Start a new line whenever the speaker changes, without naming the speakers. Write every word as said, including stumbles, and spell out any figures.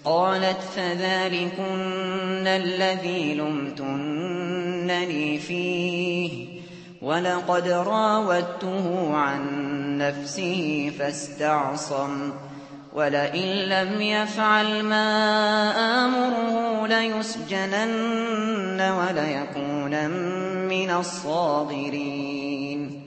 قالت فذلكن الذي لمتنني فيه ولقد راودته عن نفسه فاستعصم ولئن لم يفعل ما آمره ليسجنن وليكونن من الصاغرين.